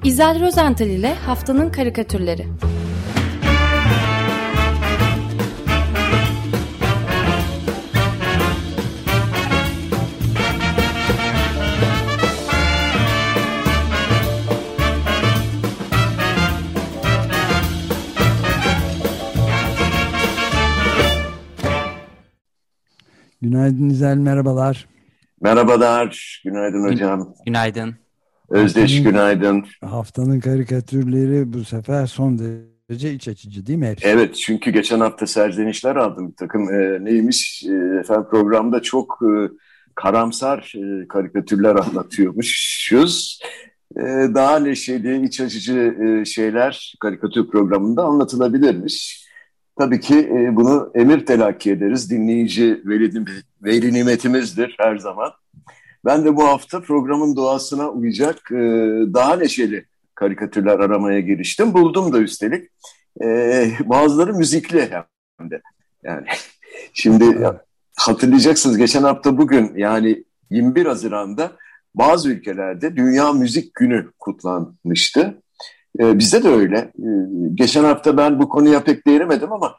İzel Rozental ile Haftanın Karikatürleri. Günaydın İzel, merhabalar. Merhabalar, günaydın hocam. Günaydın. Özdeş, günaydın. Haftanın karikatürleri bu sefer son derece iç açıcı değil mi hepsi? Evet, çünkü geçen hafta serzenişler aldım bir takım. Neymiş? Efendim programda çok karamsar karikatürler anlatıyormuşuz. Daha neşeli, iç açıcı şeyler karikatür programında anlatılabilirmiş. Tabii ki bunu emir telakki ederiz. Dinleyici veli nimetimizdir her zaman. Ben de bu hafta programın doğasına uyacak daha neşeli karikatürler aramaya giriştim. Buldum da üstelik. Bazıları müzikli hem de. Yani şimdi hatırlayacaksınız geçen hafta bugün yani 21 Haziran'da bazı ülkelerde Dünya Müzik Günü kutlanmıştı. Bizde de öyle. Geçen hafta ben bu konuya pek değinemedim ama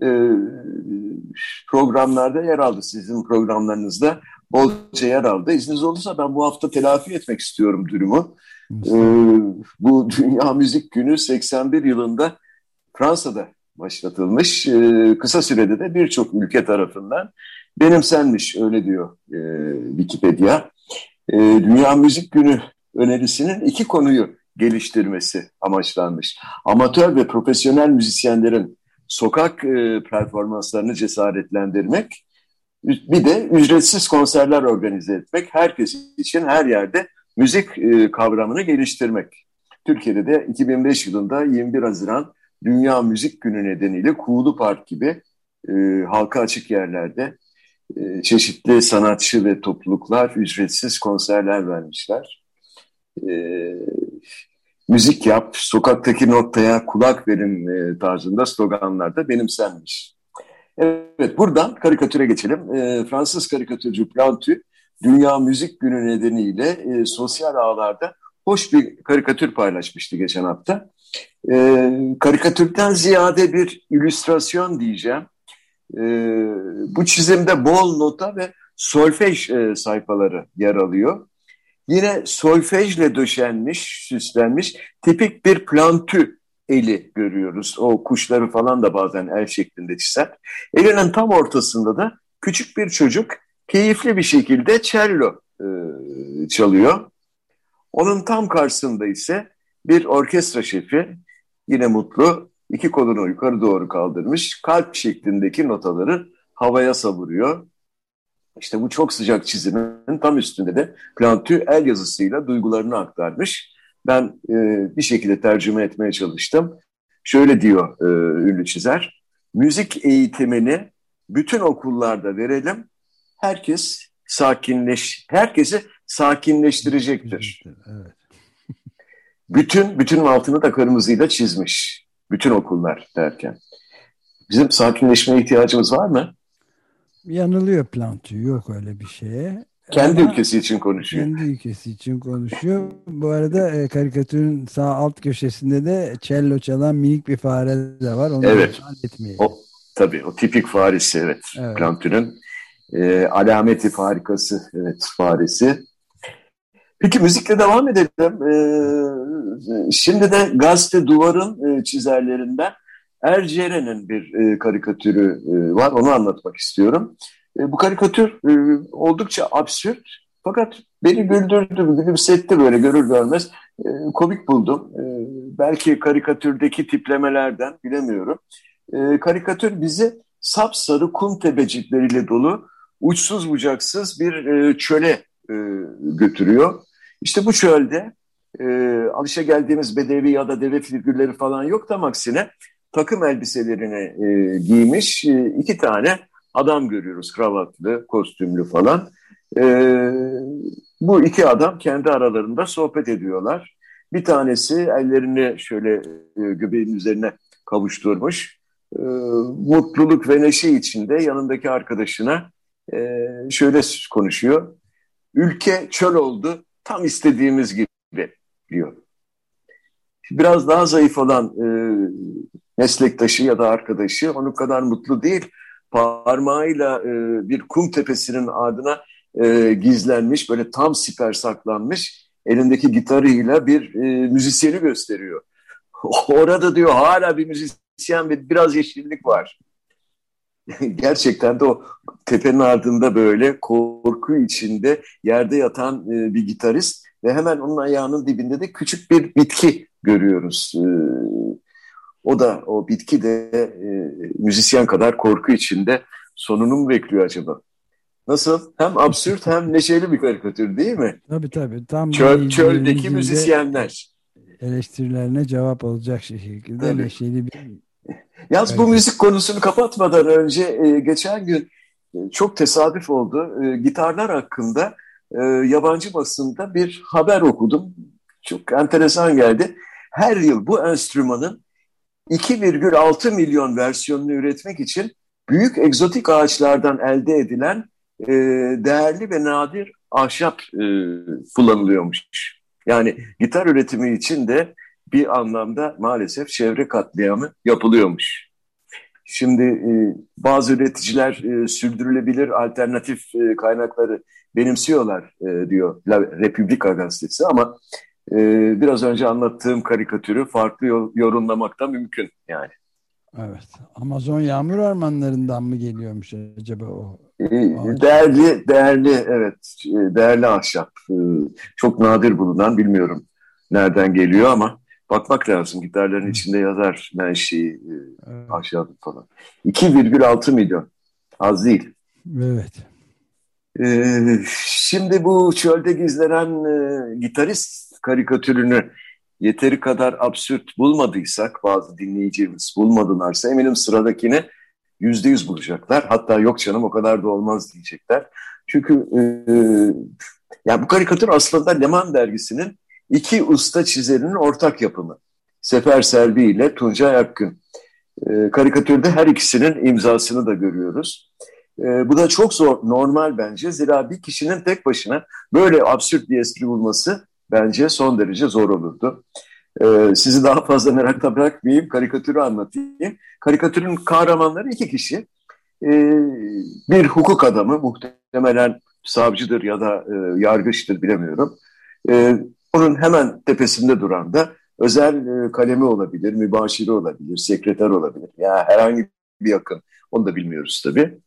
programlarda yer aldı. Sizin programlarınızda bolca yer aldı. İzniniz olursa ben bu hafta telafi etmek istiyorum durumu. Bu Dünya Müzik Günü 81 yılında Fransa'da başlatılmış. Kısa sürede de birçok ülke tarafından benimsenmiş, öyle diyor Wikipedia. Dünya Müzik Günü önerisinin iki konuyu geliştirmesi amaçlanmış. Amatör ve profesyonel müzisyenlerin sokak performanslarını cesaretlendirmek, bir de ücretsiz konserler organize etmek, herkes için her yerde müzik kavramını geliştirmek. Türkiye'de de 2005 yılında 21 Haziran Dünya Müzik Günü nedeniyle Kuğulu Park gibi halka açık yerlerde çeşitli sanatçı ve topluluklar ücretsiz konserler vermişler. Müzik yap, sokaktaki noktaya kulak verin tarzında sloganlar da benimsenmiş. Evet, buradan karikatüre geçelim. Fransız karikatürcü Plantu, Dünya Müzik Günü nedeniyle sosyal ağlarda hoş bir karikatür paylaşmıştı geçen hafta. Karikatürden ziyade bir illüstrasyon diyeceğim. Bu çizimde bol nota ve solfej sayfaları yer alıyor. Yine solfejle döşenmiş, süslenmiş tipik bir Plantu eli görüyoruz. O kuşları falan da bazen el şeklinde çizer. Elinin tam ortasında da küçük bir çocuk keyifli bir şekilde cello çalıyor. Onun tam karşısında ise bir orkestra şefi, yine mutlu, iki kolunu yukarı doğru kaldırmış, kalp şeklindeki notaları havaya savuruyor. İşte bu çok sıcak çizimin tam üstünde de Plantu el yazısıyla duygularını aktarmış. Ben bir şekilde tercüme etmeye çalıştım. Şöyle diyor ünlü çizer: müzik eğitimini bütün okullarda verelim. Herkesi sakinleştirecektir. Evet. Bütün altını da kırmızıyla çizmiş. Bütün okullar derken. Bizim sakinleşmeye ihtiyacımız var mı? Yanılıyor Plantu, yok öyle bir şeye. Kendi ülkesi için konuşuyor. Kendi ülkesi için konuşuyor. Bu arada karikatürün sağ alt köşesinde de cello çalan minik bir fare de var. Onu evet. Etmeyelim. Tabii o tipik faresi, evet. Plantu'nun alameti farikası, evet, faresi. Peki müzikle devam edelim. Şimdi de gazete Duvar'ın çizerlerinden Erceren'in bir karikatürü var. Onu anlatmak istiyorum. Bu karikatür oldukça absürt, fakat beni güldürdü, gülümsetti böyle görür görmez. Komik buldum. Belki karikatürdeki tiplemelerden, bilemiyorum. Karikatür bizi sapsarı kum tepecikleriyle dolu, uçsuz bucaksız bir çöle götürüyor. İşte bu çölde alışageldiğimiz bedevi ya da deve figürleri falan yok, tam aksine takım elbiselerini giymiş iki tane adam görüyoruz, kravatlı, kostümlü falan. Bu iki adam kendi aralarında sohbet ediyorlar. Bir tanesi ellerini şöyle göbeğinin üzerine kavuşturmuş. Mutluluk ve neşe içinde yanındaki arkadaşına şöyle konuşuyor: ülke çöl oldu, tam istediğimiz gibi diyor. Biraz daha zayıf olan meslektaşı ya da arkadaşı onun kadar mutlu değil. Parmağıyla bir kum tepesinin ardına gizlenmiş, böyle tam siper saklanmış, elindeki gitarıyla bir müzisyeni gösteriyor. Orada diyor hala bir müzisyen ve biraz yeşillik var. Gerçekten de o tepenin ardında böyle korku içinde yerde yatan bir gitarist ve hemen onun ayağının dibinde de küçük bir bitki görüyoruz. O bitki de müzisyen kadar korku içinde sonunu mu bekliyor acaba? Nasıl? Hem absürt hem neşeli bir karikatür değil mi? Tabii. Tam Çöldeki müzisyenler. Eleştirilerine cevap olacak şekilde Tabii. neşeli bir... Yalnız bu müzik konusunu kapatmadan önce geçen gün çok tesadüf oldu. Gitarlar hakkında yabancı basında bir haber okudum. Çok enteresan geldi. Her yıl bu enstrümanın 2,6 milyon versiyonunu üretmek için büyük egzotik ağaçlardan elde edilen değerli ve nadir ahşap kullanılıyormuş. Yani gitar üretimi için de bir anlamda maalesef çevre katliamı yapılıyormuş. Şimdi bazı üreticiler sürdürülebilir alternatif kaynakları benimsiyorlar diyor La Repubblica gazetesi ama biraz önce anlattığım karikatürü farklı yorumlamak da mümkün yani. Evet. Amazon yağmur ormanlarından mı geliyormuş acaba o? Değerli evet, değerli ahşap. Çok nadir bulunan, bilmiyorum nereden geliyor ama bakmak lazım. Gitarların içinde yazar menşei, ahşap falan. 2,6 milyon. Az değil. Evet. Şimdi bu çölde gizlenen gitarist karikatürünü yeteri kadar absürt bulmadıysak, bazı dinleyicilerimiz bulmadılarsa eminim sıradakini %100 bulacaklar. Hatta yok canım o kadar da olmaz diyecekler. Çünkü yani bu karikatür aslında Leman dergisinin iki usta çizerinin ortak yapımı. Sefer Selvi ile Tuncay Akgün. Karikatürde her ikisinin imzasını da görüyoruz. Bu da çok zor, normal bence. Zira bir kişinin tek başına böyle absürt bir espri bulması bence son derece zor olurdu. Sizi daha fazla merakla bırakmayayım, karikatürü anlatayım. Karikatürün kahramanları iki kişi. Bir hukuk adamı, muhtemelen savcıdır ya da yargıçtır bilemiyorum. Onun hemen tepesinde duran da özel kalemi olabilir, mübaşiri olabilir, sekreter olabilir. Ya herhangi bir yakın, onu da bilmiyoruz tabii.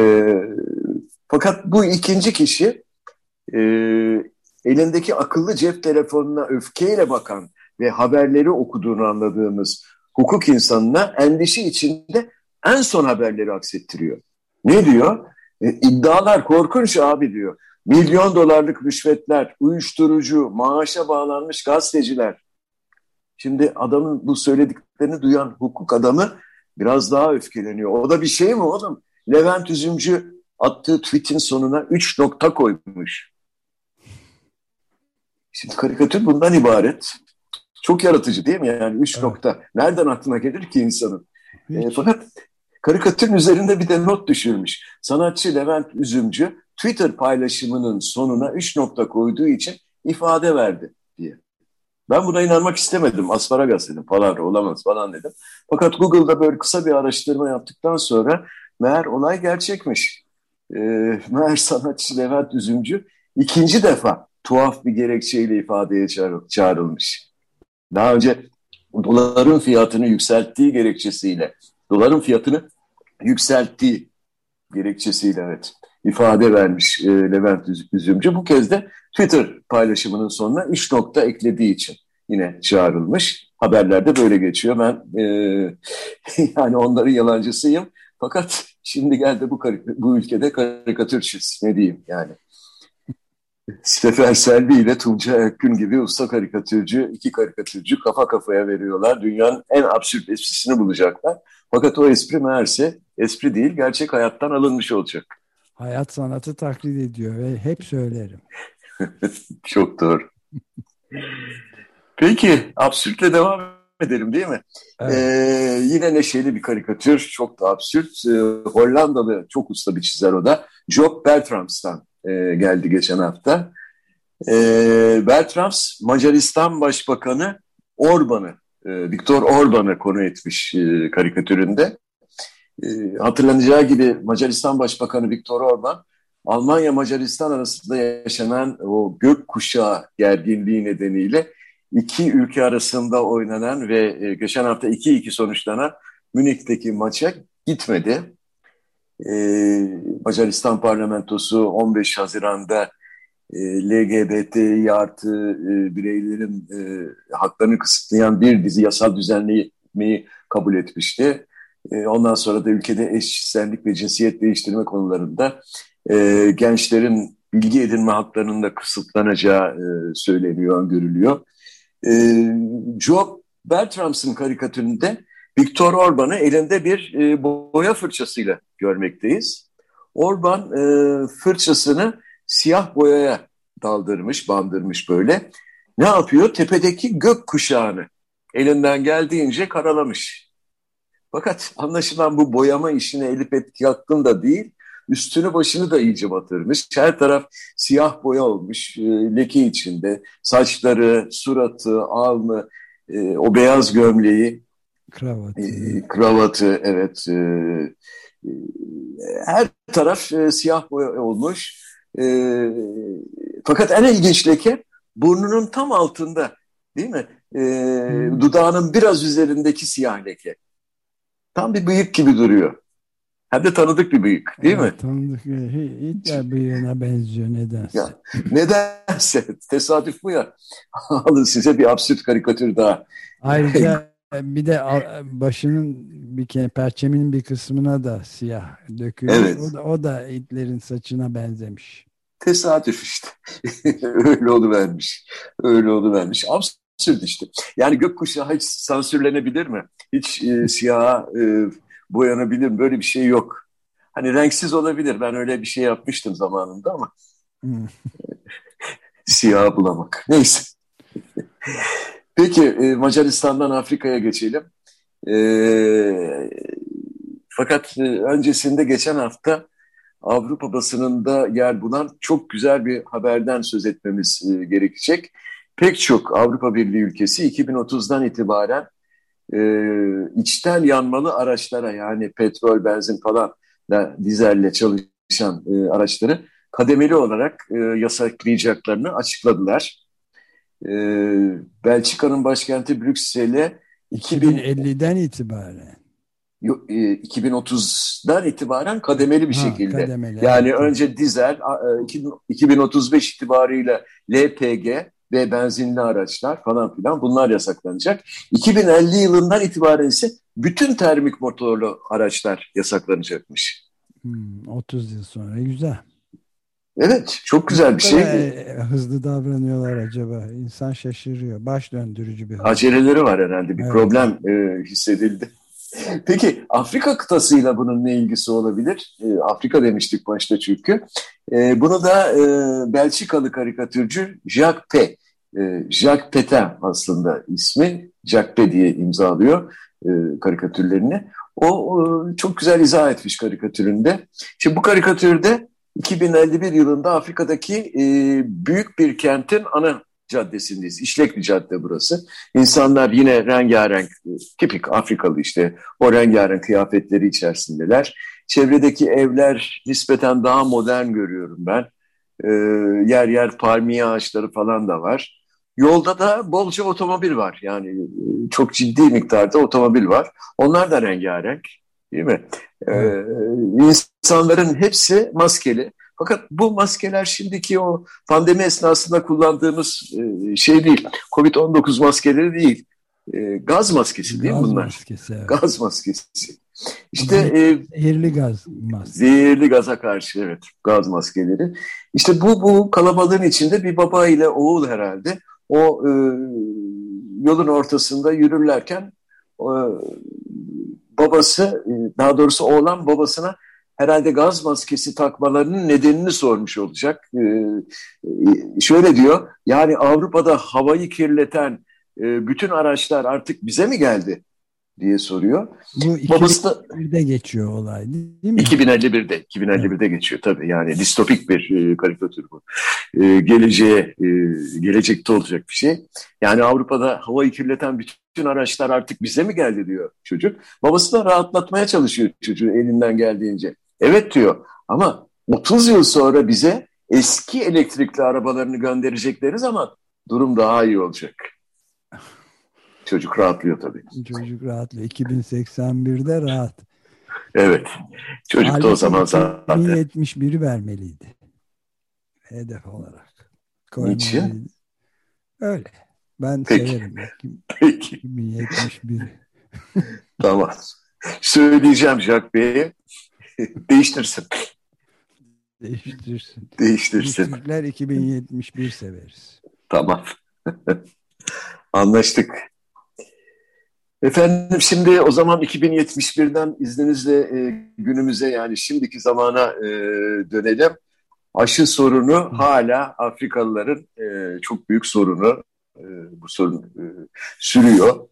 Fakat bu ikinci kişi elindeki akıllı cep telefonuna öfkeyle bakan ve haberleri okuduğunu anladığımız hukuk insanına endişe içinde en son haberleri aksettiriyor. Ne diyor? İddialar korkunç abi diyor. Milyon dolarlık rüşvetler, uyuşturucu, maaşa bağlanmış gazeteciler. Şimdi adamın bu söylediklerini duyan hukuk adamı biraz daha öfkeleniyor. O da bir şey mi oğlum? Levent Üzümcü attığı tweetin sonuna 3 nokta koymuş. Şimdi karikatür bundan ibaret. Çok yaratıcı değil mi? Yani 3 nokta. Nereden aklına gelir ki insanın? Fakat karikatürün üzerinde bir de not düşürmüş. Sanatçı Levent Üzümcü Twitter paylaşımının sonuna 3 nokta koyduğu için ifade verdi diye. Ben buna inanmak istemedim. Asparagas dedim. Palavra olamaz falan dedim. Fakat Google'da böyle kısa bir araştırma yaptıktan sonra meğer olay gerçekmiş. Meğer sanatçı Levent Üzümcü ikinci defa tuhaf bir gerekçeyle ifadeye çağrılmış. Daha önce doların fiyatını yükselttiği gerekçesiyle, evet, ifade vermiş Levent Üzümcü. Bu kez de Twitter paylaşımının sonuna 3 nokta eklediği için yine çağrılmış. Haberlerde böyle geçiyor. Ben yani onların yalancısıyım. Fakat şimdi geldi bu ülkede karikatür çiz. Ne diyeyim yani. Sefer Selvi ile Tuncay Akgün gibi usta karikatürcü, iki karikatürcü kafa kafaya veriyorlar. Dünyanın en absürt esprisini bulacaklar. Fakat o espri meğerse espri değil, gerçek hayattan alınmış olacak. Hayat sanatı taklit ediyor ve hep söylerim. Çok doğru. Peki, absürtle devam edelim değil mi? Evet. Yine neşeli bir karikatür, çok da absürt. Hollandalı çok usta bir çizer o da. Job Bertrams'tan geldi geçen hafta. Bertrams, Macaristan Başbakanı Orban'ı, Viktor Orban'ı konu etmiş karikatüründe. Hatırlanacağı gibi Macaristan Başbakanı Viktor Orban, Almanya-Macaristan arasında yaşanan o gökkuşağı gerginliği nedeniyle iki ülke arasında oynanan ve geçen hafta 2-2 sonuçlanan Münih'teki maça gitmedi. Macaristan parlamentosu 15 Haziran'da LGBTİ artı bireylerin haklarını kısıtlayan bir dizi yasal düzenlemeyi kabul etmişti. Ondan sonra da ülkede eşcinsellik ve cinsiyet değiştirme konularında gençlerin bilgi edinme haklarının da kısıtlanacağı söyleniyor, öngörülüyor. Joe Beltrams'ın karikatüründe Viktor Orban'ı elinde bir boya fırçasıyla görmekteyiz. Orban fırçasını siyah boyaya daldırmış, bandırmış böyle. Ne yapıyor? Tepedeki gökkuşağını elinden geldiğince karalamış. Fakat anlaşılan bu boyama işine elip etki yatkın da değil, üstünü başını da iyice batırmış. Her taraf siyah boya olmuş, leke içinde. Saçları, suratı, alnı, o beyaz gömleği, kravatı, evet. Her taraf siyah boya olmuş. Fakat en ilginç leke burnunun tam altında, değil mi? Dudağının biraz üzerindeki siyah leke. Tam bir bıyık gibi duruyor. Hem de tanıdık bir bıyık, değil mi? Tanıdık bir Hitler bıyığına benziyor nedense. Ya, nedense. Tesadüf bu ya. Alın size bir absürt karikatür daha. Ayrıca bir de başının perçeminin bir kısmına da siyah dökülmüş. Evet. O da Hitler'in saçına benzemiş. Tesadüf işte. Öyle oluvermiş. Öyle oluvermiş. Absürt işte. Yani gökkuşağı hiç sansürlenebilir mi? Hiç siyaha boyanabilir mi? Böyle bir şey yok. Hani renksiz olabilir. Ben öyle bir şey yapmıştım zamanında ama siyah bulamak. Neyse. Peki Macaristan'dan Afrika'ya geçelim. Fakat öncesinde geçen hafta Avrupa basınında yer bulan çok güzel bir haberden söz etmemiz gerekecek. Pek çok Avrupa Birliği ülkesi 2030'dan itibaren içten yanmalı araçlara, yani petrol, benzin falan da dizelle çalışan araçları kademeli olarak yasaklayacaklarını açıkladılar. Belçika'nın başkenti Brüksel'e 2050'den itibaren. 2030'dan itibaren kademeli bir şekilde. Kademeli, yani evet. Önce dizel, 2035 itibarıyla LPG ve benzinli araçlar falan filan, bunlar yasaklanacak. 2050 yılından itibaren ise bütün termik motorlu araçlar yasaklanacakmış. 30 yıl sonra, güzel. Evet, çok güzel bir şey. Hızlı davranıyorlar acaba. İnsan şaşırıyor. Baş döndürücü bir hız. Aceleleri var herhalde. Bir problem hissedildi. Peki Afrika kıtasıyla bunun ne ilgisi olabilir? Afrika demiştik başta çünkü. Bunu da Belçikalı karikatürcü Jacques P. Jacques Petain aslında ismi. Jacques P diye imzalıyor karikatürlerini. O çok güzel izah etmiş karikatüründe. Şimdi bu karikatürde 2051 yılında Afrika'daki büyük bir kentin ana caddesindeyiz. İşlek bir cadde burası. İnsanlar yine rengarenk, tipik Afrikalı işte, o rengarenk kıyafetleri içerisindeler. Çevredeki evler nispeten daha modern görüyorum ben. Yer yer palmiye ağaçları falan da var. Yolda da bolca otomobil var. Yani çok ciddi miktarda otomobil var. Onlar da rengarenk, değil mi? İnsanların hepsi maskeli. Fakat bu maskeler şimdiki o pandemi esnasında kullandığımız şey değil. Covid-19 maskeleri değil. Gaz maskesi değil mi bunlar? Maskesi, evet. Gaz maskesi. İşte zehirli gaz maskesi. Zehirli gaza karşı, evet, gaz maskeleri. İşte bu kalabalığın içinde bir baba ile oğul herhalde. O yolun ortasında yürürlerken babası, daha doğrusu oğlan babasına herhalde gaz maskesi takmalarının nedenini sormuş olacak. Şöyle diyor, yani Avrupa'da havayı kirleten bütün araçlar artık bize mi geldi? diye soruyor. Bu Babası da 2051'de geçiyor olay değil mi? 2051'de geçiyor tabii. Yani distopik bir karikatür bu. Gelecekte olacak bir şey. Yani Avrupa'da havayı kirleten bütün araçlar artık bize mi geldi diyor çocuk. Babası da rahatlatmaya çalışıyor çocuğu elinden geldiğince. Evet diyor ama 30 yıl sonra bize eski elektrikli arabalarını gönderecekleri zaman durum daha iyi olacak. Çocuk rahatlıyor tabii. Çocuk rahatlıyor. 2081'de rahat. Evet. Çocuk da o Halbuki zaman zaten. 2071'i vermeliydi. Hedef olarak. Niçin? Öyle. Ben Peki. severim. Peki. 2071'i. Tamam. Söyleyeceğim Jack Bey'e. Değiştirsin. Değiştirsin. Değiştirsin. Türkler 2071 severiz. Tamam. Anlaştık. Efendim şimdi o zaman 2071'den izninizle günümüze yani şimdiki zamana dönelim. Aşı sorunu hala Afrikalıların çok büyük sorunu. Bu sorun sürüyor.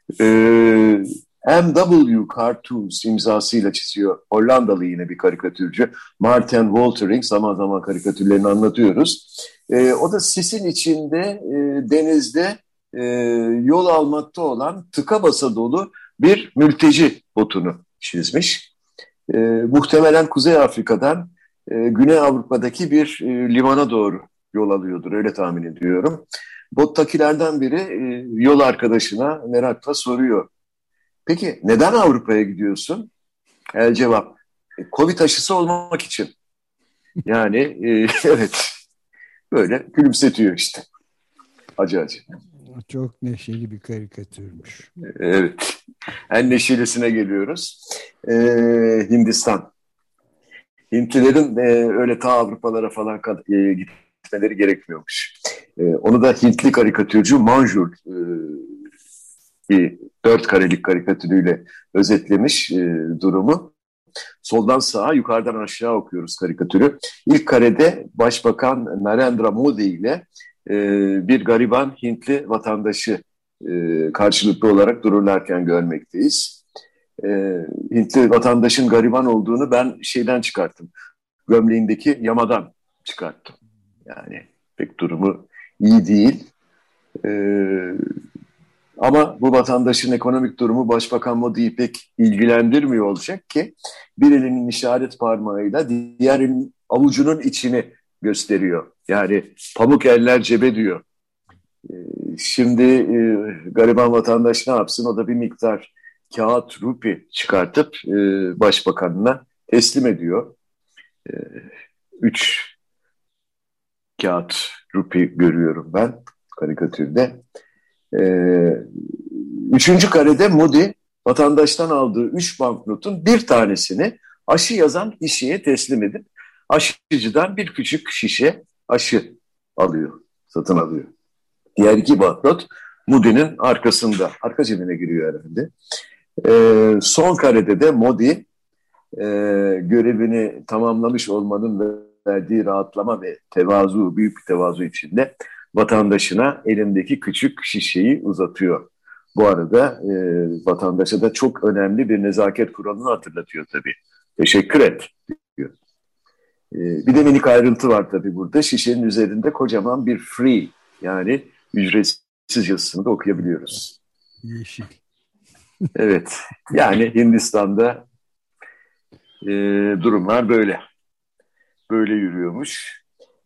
M.W. Cartoons imzasıyla çiziyor. Hollandalı yine bir karikatürcü. Martin Woltering zaman zaman karikatürlerini anlatıyoruz. O da sisin içinde denizde yol almakta olan tıka basa dolu bir mülteci botunu çizmiş. Muhtemelen Kuzey Afrika'dan Güney Avrupa'daki bir limana doğru yol alıyordur, öyle tahmin ediyorum. Bottakilerden biri yol arkadaşına merakla soruyor. Peki neden Avrupa'ya gidiyorsun? El cevap, Covid aşısı olmak için. Yani evet, böyle gülümsetiyor işte. Acı. Çok neşeli bir karikatürmüş. Evet. En neşelisine geliyoruz. Hindistan. Hintlilerin öyle ta Avrupalara falan gitmeleri gerekmiyormuş. Onu da Hintli karikatürcü Manjur bir 4 karelik karikatürüyle özetlemiş durumu. Soldan sağa, yukarıdan aşağı okuyoruz karikatürü. İlk karede Başbakan Narendra Modi ile bir gariban Hintli vatandaşı karşılıklı olarak dururlarken görmekteyiz. Hintli vatandaşın gariban olduğunu ben şeyden çıkarttım. Gömleğindeki yamadan çıkarttım. Yani pek durumu iyi değil. Ama bu vatandaşın ekonomik durumu Başbakan Modi'yi pek ilgilendirmiyor olacak ki bir elinin işaret parmağıyla diğer elinin avucunun içini gösteriyor. Yani pamuk eller cebe diyor. Şimdi gariban vatandaş ne yapsın? O da bir miktar kağıt rupi çıkartıp başbakanına teslim ediyor. 3 kağıt rupi görüyorum ben karikatürde. Üçüncü karede Modi vatandaştan aldığı 3 banknotun bir tanesini aşı yazan kişiye teslim edip aşıcıdan bir küçük şişe aşı alıyor, satın alıyor. Diğer 2 banknot Modi'nin arkasında, arka cebine giriyor herhalde. Son karede de Modi görevini tamamlamış olmanın verdiği rahatlama ve tevazu, büyük bir tevazu içinde vatandaşına elindeki küçük şişeyi uzatıyor. Bu arada vatandaşa da çok önemli bir nezaket kuralını hatırlatıyor tabii. Teşekkür et diyor. Bir de minik ayrıntı var tabii burada. Şişenin üzerinde kocaman bir free, yani ücretsiz yazısını da okuyabiliyoruz. Yeşil. Evet. Yani Hindistan'da durumlar böyle. Böyle yürüyormuş.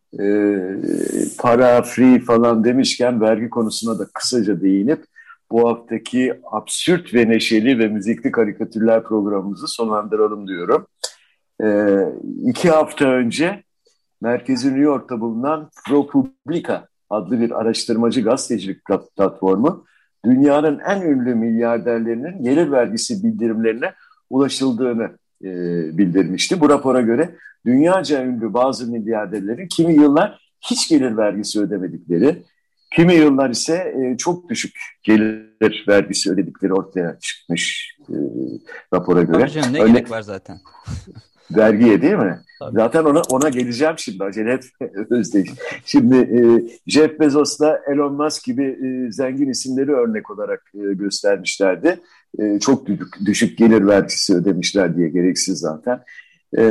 Para, free falan demişken vergi konusuna da kısaca değinip bu haftaki absürt ve neşeli ve müzikli karikatürler programımızı sonlandıralım diyorum. 2 hafta önce merkezi New York'ta bulunan ProPublica adlı bir araştırmacı gazetecilik platformu dünyanın en ünlü milyarderlerinin gelir vergisi bildirimlerine ulaşıldığını bildirmişti. Bu rapora göre dünyaca ünlü bazı milyarderlerin kimi yıllar hiç gelir vergisi ödemedikleri, kimi yıllar ise çok düşük gelir vergisi ödedikleri ortaya çıkmış rapora göre. Tabii canım, ne gerek var zaten. Vergiye değil mi? Tabii. Zaten ona geleceğim şimdi. Acele et Özdeş. Şimdi Jeff Bezos'la Elon Musk gibi zengin isimleri örnek olarak göstermişlerdi. Çok düşük gelir vergisi ödemişler diye, gereksiz zaten. E,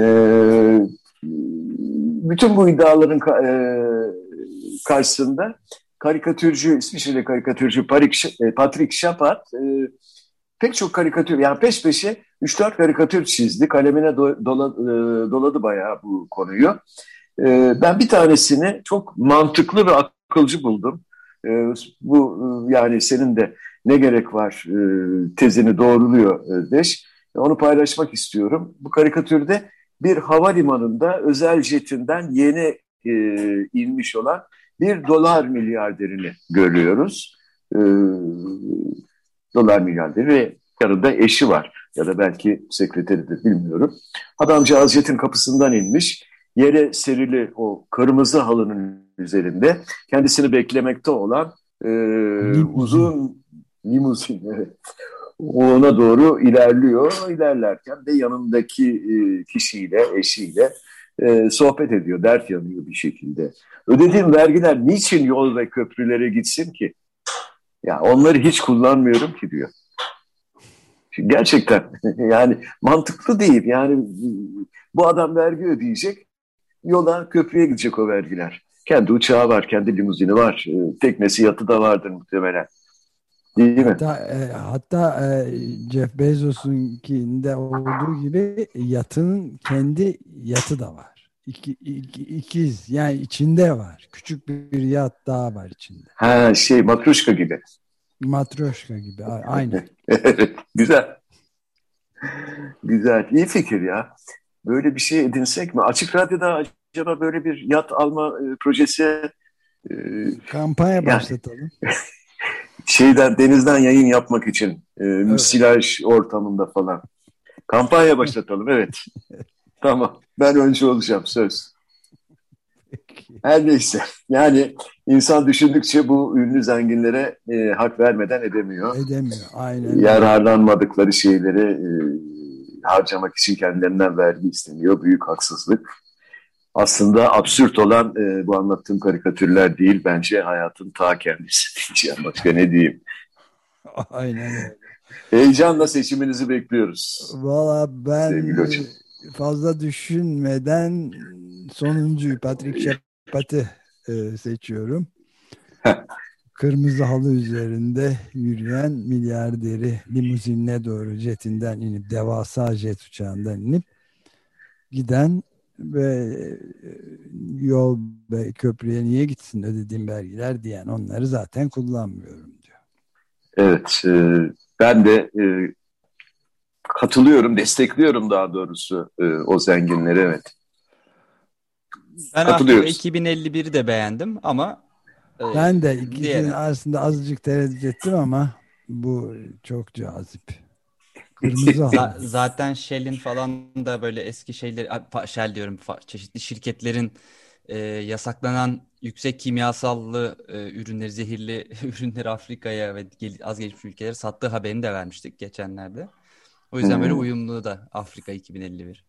Bütün bu iddiaların karşısında İsviçreli karikatürcü Patrick Chapat pek çok karikatür, yani peş peşe 3-4 karikatür çizdi. Kalemine doladı bayağı bu konuyu. Ben bir tanesini çok mantıklı ve akılcı buldum. Yani senin de ne gerek var tezini doğruluyor Özdeş. Onu paylaşmak istiyorum. Bu karikatürde bir havalimanında özel jetinden yeni inmiş olan bir dolar milyarderini görüyoruz. Dolar milyarderi ve yanında eşi var. Ya da belki sekreteridir, bilmiyorum. Adamcağız jetin kapısından inmiş. Yere serili o kırmızı halının üzerinde kendisini beklemekte olan uzun limuzin, evet, ona doğru ilerliyor. İlerlerken de yanındaki kişiyle, eşiyle sohbet ediyor. Dert yanıyor bir şekilde. Ödediğim vergiler niçin yol ve köprülere gitsin ki? Ya onları hiç kullanmıyorum ki diyor. Gerçekten yani mantıklı değil. Yani bu adam vergi ödeyecek, yola, köprüye gidecek o vergiler. Kendi uçağı var, kendi limuzini var, teknesi, yatı da vardır muhtemelen. Değil mi? Hatta Jeff Bezos'unkinde olduğu gibi yatının kendi yatı da var. İkiz, yani içinde var. Küçük bir yat daha var içinde. Ha, matruşka gibi. Matryoshka gibi, aynen. Evet, güzel. Güzel, iyi fikir ya. Böyle bir şey edinsek mi? Açık Radyo'da acaba böyle bir yat alma projesi kampanya başlatalım. Denizden yayın yapmak için müsilaj ortamında falan. Kampanya başlatalım, evet. Tamam, ben önce olacağım, söz. Her neyse, yani insan düşündükçe bu ünlü zenginlere hak vermeden edemiyor. Edemiyor, aynen. Yararlanmadıkları şeyleri harcamak için kendilerinden vergi isteniyor. Büyük haksızlık. Aslında absürt olan bu anlattığım karikatürler değil, bence hayatın ta kendisi diyeceğim. Başka ne diyeyim? Aynen öyle. Heyecanla seçiminizi bekliyoruz. Valla ben fazla düşünmeden sonuncuyu, Patrick Chapat'ı seçiyorum. Kırmızı halı üzerinde yürüyen milyarderi limuzinine doğru jetinden inip, devasa jet uçağından inip giden ve yol ve köprüye niye gitsin ödediğim vergiler diyen, onları zaten kullanmıyorum diyor. Evet, ben de katılıyorum, destekliyorum daha doğrusu o zenginleri, evet. Ben Afrika 2051'i de beğendim ama ben de ikisinin arasında azıcık tereddüt ettim ama bu çok cazip. Zaten Shell'in falan da böyle eski şeyleri, Shell diyorum, çeşitli şirketlerin yasaklanan yüksek kimyasallı ürünleri, zehirli ürünleri Afrika'ya ve az gelişmiş ülkelere sattığı haberini de vermiştik geçenlerde. O yüzden böyle uyumlu da Afrika 2051.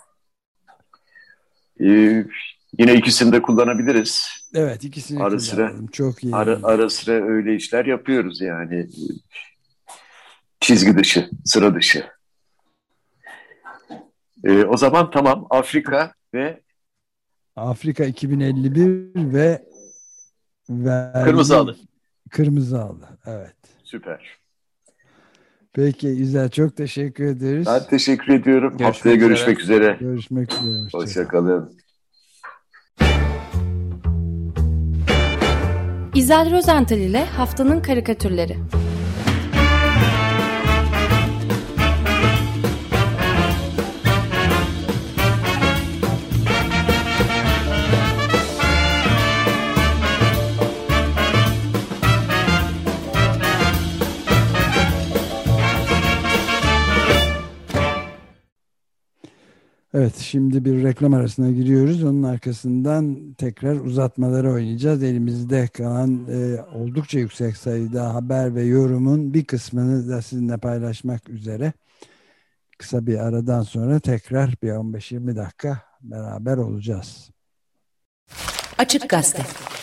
Yine ikisini de kullanabiliriz. Evet, ikisini kullanalım. Çok iyi. Ara sıra öyle işler yapıyoruz yani. Çizgi dışı, sıra dışı. O zaman tamam, Afrika 2051 ve Kırmızı Halı. Kırmızı Halı, evet. Süper. Peki İzel, çok teşekkür ederiz. Ben teşekkür ediyorum. Haftaya görüşmek üzere. Görüşmek üzere. Hoşça kalın. İzel Rozental ile Haftanın Karikatürleri. Evet, şimdi bir reklam arasına giriyoruz. Onun arkasından tekrar uzatmaları oynayacağız. Elimizde kalan oldukça yüksek sayıda haber ve yorumun bir kısmını da sizinle paylaşmak üzere kısa bir aradan sonra tekrar bir 15-20 dakika beraber olacağız. Açık Gazete.